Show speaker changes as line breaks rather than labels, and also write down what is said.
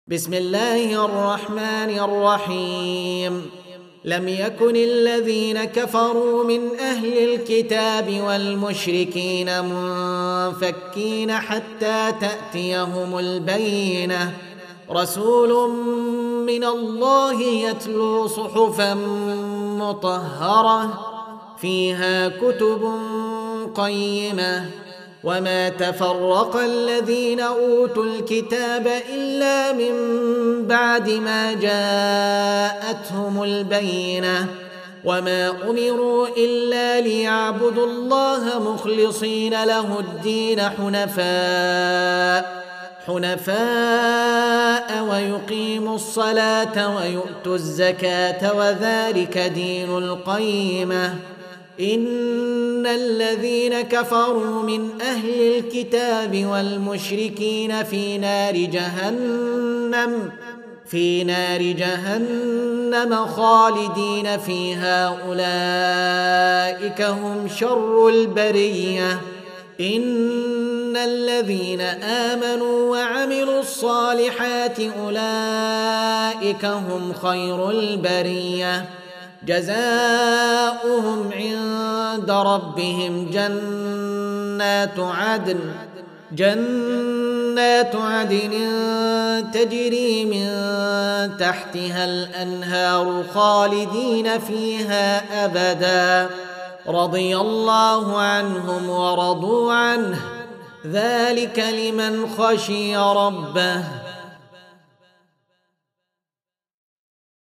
بسم الله الرحمن الرحيم. لم يكن الذين كفروا من أهل الكتاب والمشركين منفكين حتى تأتيهم البينة، رسول من الله يتلو صحفا مطهرة فيها كتب قيمة. وما تفرق الذين أوتوا الكتاب إلا من بعد ما جاءتهم البينة، وما أمروا إلا ليعبدوا الله مخلصين له الدين حنفاء ويقيموا الصلاة ويؤتوا الزكاة وذلك دين القيمة. إن الذين كفروا من أهل الكتاب والمشركين في نار جهنم خالدين فيها، أولئك هم شر البرية. إن الذين آمنوا وعملوا الصالحات أولئك هم خير البرية، جزاؤهم عند ربهم جنات عدن تجري من تحتها الأنهار خالدين فيها أبدا، رضي الله عنهم ورضوا عنه، ذلك لمن خشي ربه.